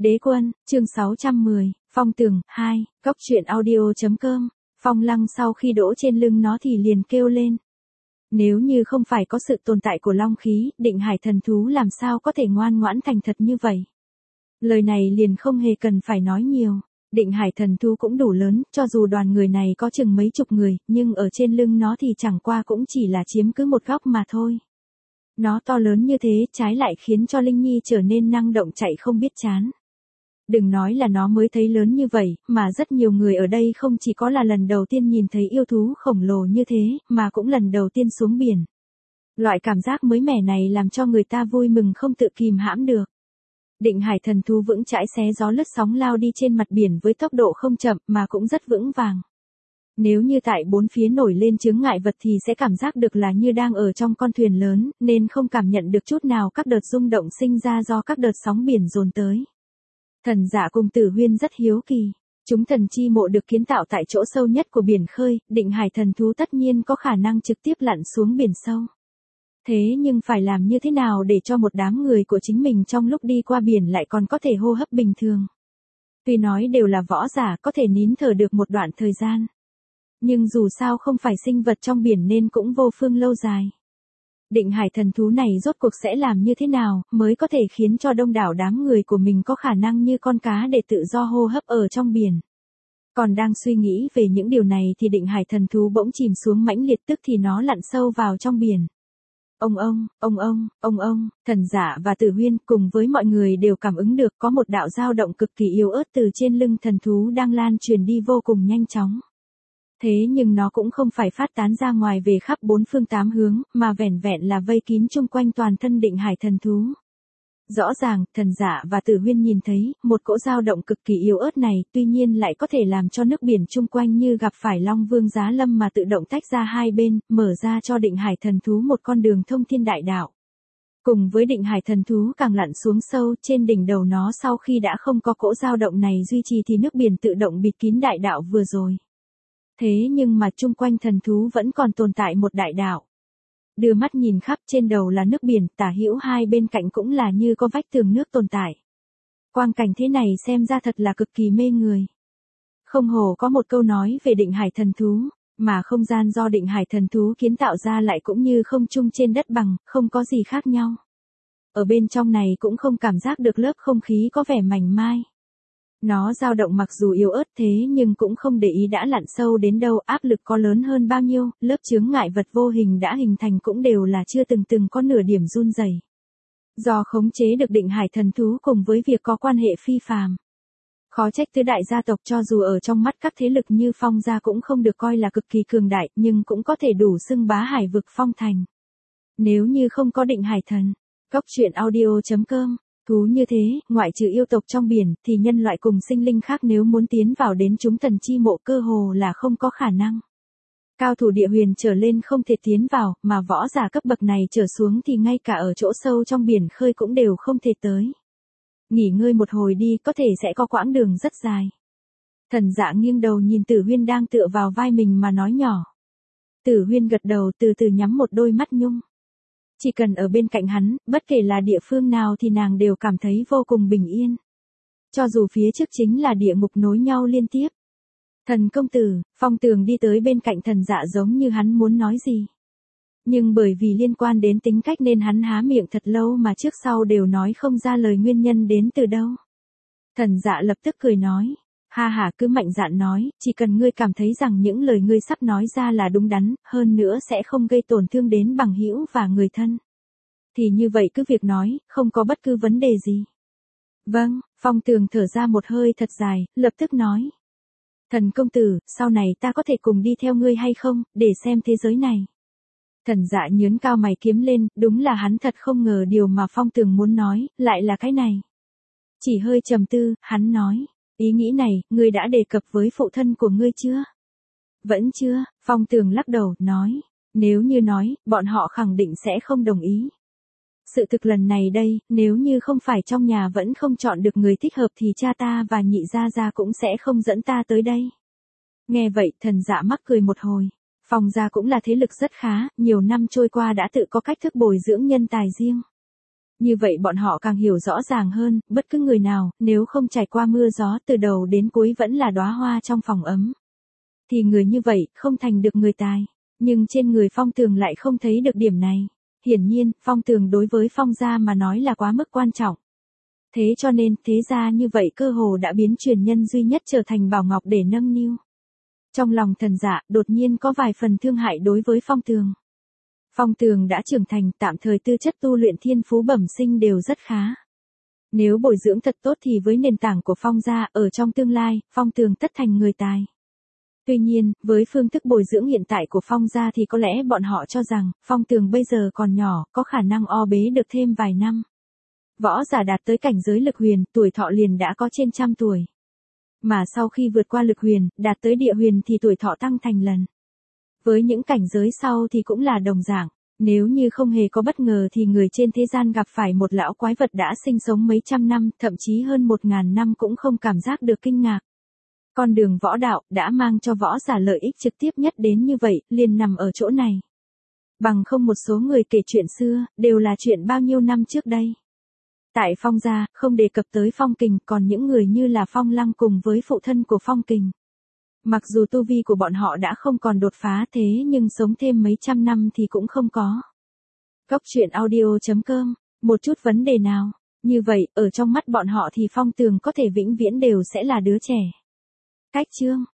Đế quân, chương 610, Phong Tường, 2, Cốc truyện audio.com, Phong Lăng sau khi đỗ trên lưng nó thì liền kêu lên. Nếu như không phải có sự tồn tại của long khí, Định Hải thần thú làm sao có thể ngoan ngoãn thành thật như vậy. Lời này liền không hề cần phải nói nhiều. Định Hải thần thú cũng đủ lớn, cho dù đoàn người này có chừng mấy chục người, nhưng ở trên lưng nó thì chẳng qua cũng chỉ là chiếm cứ một góc mà thôi. Nó to lớn như thế, trái lại khiến cho Linh Nhi trở nên năng động chạy không biết chán. Đừng nói là nó mới thấy lớn như vậy, mà rất nhiều người ở đây không chỉ có là lần đầu tiên nhìn thấy yêu thú khổng lồ như thế, mà cũng lần đầu tiên xuống biển. Loại cảm giác mới mẻ này làm cho người ta vui mừng không tự kìm hãm được. Định Hải thần thú vững chãi xé gió lướt sóng lao đi trên mặt biển với tốc độ không chậm mà cũng rất vững vàng. Nếu như tại bốn phía nổi lên chướng ngại vật thì sẽ cảm giác được là như đang ở trong con thuyền lớn, nên không cảm nhận được chút nào các đợt rung động sinh ra do các đợt sóng biển dồn tới. Thần Dạ cùng Tử Huyên rất hiếu kỳ. Chúng thần chi mộ được kiến tạo tại chỗ sâu nhất của biển khơi, Định Hải thần thú tất nhiên có khả năng trực tiếp lặn xuống biển sâu. Thế nhưng phải làm như thế nào để cho một đám người của chính mình trong lúc đi qua biển lại còn có thể hô hấp bình thường? Tuy nói đều là võ giả có thể nín thở được một đoạn thời gian. Nhưng dù sao không phải sinh vật trong biển nên cũng vô phương lâu dài. Định Hải thần thú này rốt cuộc sẽ làm như thế nào mới có thể khiến cho đông đảo đám người của mình có khả năng như con cá để tự do hô hấp ở trong biển. Còn đang suy nghĩ về những điều này thì Định Hải thần thú bỗng chìm xuống mãnh liệt, tức thì nó lặn sâu vào trong biển. Thần Dạ và Tử Huyên cùng với mọi người đều cảm ứng được có một đạo dao động cực kỳ yếu ớt từ trên lưng thần thú đang lan truyền đi vô cùng nhanh chóng. Thế nhưng nó cũng không phải phát tán ra ngoài về khắp bốn phương tám hướng, mà vẻn vẹn là vây kín chung quanh toàn thân Định Hải thần thú. Rõ ràng, Thần Dạ và Tử Huyên nhìn thấy, một cỗ dao động cực kỳ yếu ớt này, tuy nhiên lại có thể làm cho nước biển chung quanh như gặp phải Long Vương Giá Lâm mà tự động tách ra hai bên, mở ra cho Định Hải thần thú một con đường thông thiên đại đạo. Cùng với Định Hải thần thú càng lặn xuống sâu, trên đỉnh đầu nó sau khi đã không có cỗ dao động này duy trì thì nước biển tự động bịt kín đại đạo vừa rồi. Thế nhưng mà chung quanh thần thú vẫn còn tồn tại một đại đạo. Đưa mắt nhìn khắp, trên đầu là nước biển, tả hữu hai bên cạnh cũng là như có vách tường nước tồn tại. Quang cảnh thế này xem ra thật là cực kỳ mê người. Không hổ có một câu nói về Định Hải thần thú, mà không gian do Định Hải thần thú kiến tạo ra lại cũng như không trung trên đất bằng, không có gì khác nhau. Ở bên trong này cũng không cảm giác được lớp không khí có vẻ mảnh mai. Nó dao động mặc dù yếu ớt thế nhưng cũng không để ý đã lặn sâu đến đâu, áp lực có lớn hơn bao nhiêu, lớp chướng ngại vật vô hình đã hình thành cũng đều là chưa từng có nửa điểm run rẩy. Do khống chế được Định Hải thần thú cùng với việc có quan hệ phi phàm. Khó trách tứ đại gia tộc cho dù ở trong mắt các thế lực như Phong gia cũng không được coi là cực kỳ cường đại, nhưng cũng có thể đủ xưng bá hải vực Phong thành. Nếu như không có Định Hải thần, Cốc truyện audio.com. Thú như thế, ngoại trừ yêu tộc trong biển, thì nhân loại cùng sinh linh khác nếu muốn tiến vào đến chúng thần chi mộ cơ hồ là không có khả năng. Cao thủ địa huyền trở lên không thể tiến vào, mà võ giả cấp bậc này trở xuống thì ngay cả ở chỗ sâu trong biển khơi cũng đều không thể tới. Nghỉ ngơi một hồi đi, có thể sẽ có quãng đường rất dài. Thần Dạ nghiêng đầu nhìn Tử Huyên đang tựa vào vai mình mà nói nhỏ. Tử Huyên gật đầu từ từ nhắm một đôi mắt nhung. Chỉ cần ở bên cạnh hắn, bất kể là địa phương nào thì nàng đều cảm thấy vô cùng bình yên. Cho dù phía trước chính là địa ngục nối nhau liên tiếp. Thần công tử, Phong Tường đi tới bên cạnh Thần Dạ giống như hắn muốn nói gì. Nhưng bởi vì liên quan đến tính cách nên hắn há miệng thật lâu mà trước sau đều nói không ra lời nguyên nhân đến từ đâu. Thần Dạ lập tức cười nói. Ha ha, cứ mạnh dạn nói, chỉ cần ngươi cảm thấy rằng những lời ngươi sắp nói ra là đúng đắn, hơn nữa sẽ không gây tổn thương đến bằng hữu và người thân. Thì như vậy cứ việc nói, không có bất cứ vấn đề gì. Vâng, Phong Tường thở ra một hơi thật dài, lập tức nói. Thần công tử, sau này ta có thể cùng đi theo ngươi hay không, để xem thế giới này. Thần Dạ nhướng cao mày kiếm lên, đúng là hắn thật không ngờ điều mà Phong Tường muốn nói, lại là cái này. Chỉ hơi trầm tư, hắn nói. Ý nghĩ này, ngươi đã đề cập với phụ thân của ngươi chưa? Vẫn chưa, Phong Tường lắc đầu, nói. Nếu như nói, bọn họ khẳng định sẽ không đồng ý. Sự thực lần này đây, nếu như không phải trong nhà vẫn không chọn được người thích hợp thì cha ta và nhị gia gia cũng sẽ không dẫn ta tới đây. Nghe vậy, Thần Dạ mắc cười một hồi. Phong gia cũng là thế lực rất khá, nhiều năm trôi qua đã tự có cách thức bồi dưỡng nhân tài riêng. Như vậy bọn họ càng hiểu rõ ràng hơn, bất cứ người nào, nếu không trải qua mưa gió từ đầu đến cuối vẫn là đóa hoa trong phòng ấm. Thì người như vậy, không thành được người tài. Nhưng trên người Phong Tường lại không thấy được điểm này. Hiển nhiên, Phong Tường đối với Phong gia mà nói là quá mức quan trọng. Thế cho nên, thế gia như vậy cơ hồ đã biến truyền nhân duy nhất trở thành bảo ngọc để nâng niu. Trong lòng Thần Dạ, đột nhiên có vài phần thương hại đối với Phong Tường. Phong Tường đã trưởng thành, tạm thời tư chất tu luyện thiên phú bẩm sinh đều rất khá. Nếu bồi dưỡng thật tốt thì với nền tảng của Phong gia, ở trong tương lai, Phong Tường tất thành người tài. Tuy nhiên, với phương thức bồi dưỡng hiện tại của Phong gia thì có lẽ bọn họ cho rằng, Phong Tường bây giờ còn nhỏ, có khả năng o bế được thêm vài năm. Võ giả đạt tới cảnh giới lực huyền, tuổi thọ liền đã có trên 100 tuổi. Mà sau khi vượt qua lực huyền, đạt tới địa huyền thì tuổi thọ tăng thành lần. Với những cảnh giới sau thì cũng là đồng dạng. Nếu như không hề có bất ngờ thì người trên thế gian gặp phải một lão quái vật đã sinh sống mấy trăm năm, thậm chí hơn 1000 năm cũng không cảm giác được kinh ngạc. Con đường võ đạo đã mang cho võ giả lợi ích trực tiếp nhất đến như vậy, liền nằm ở chỗ này. Bằng không một số người kể chuyện xưa, đều là chuyện bao nhiêu năm trước đây. Tại Phong gia, không đề cập tới Phong Kình, còn những người như là Phong Lăng cùng với phụ thân của Phong Kình. Mặc dù tu vi của bọn họ đã không còn đột phá thế nhưng sống thêm mấy trăm năm thì cũng không có. Góc truyện audio.com, một chút vấn đề nào? Như vậy, ở trong mắt bọn họ thì Phong Tường có thể vĩnh viễn đều sẽ là đứa trẻ. Cách chương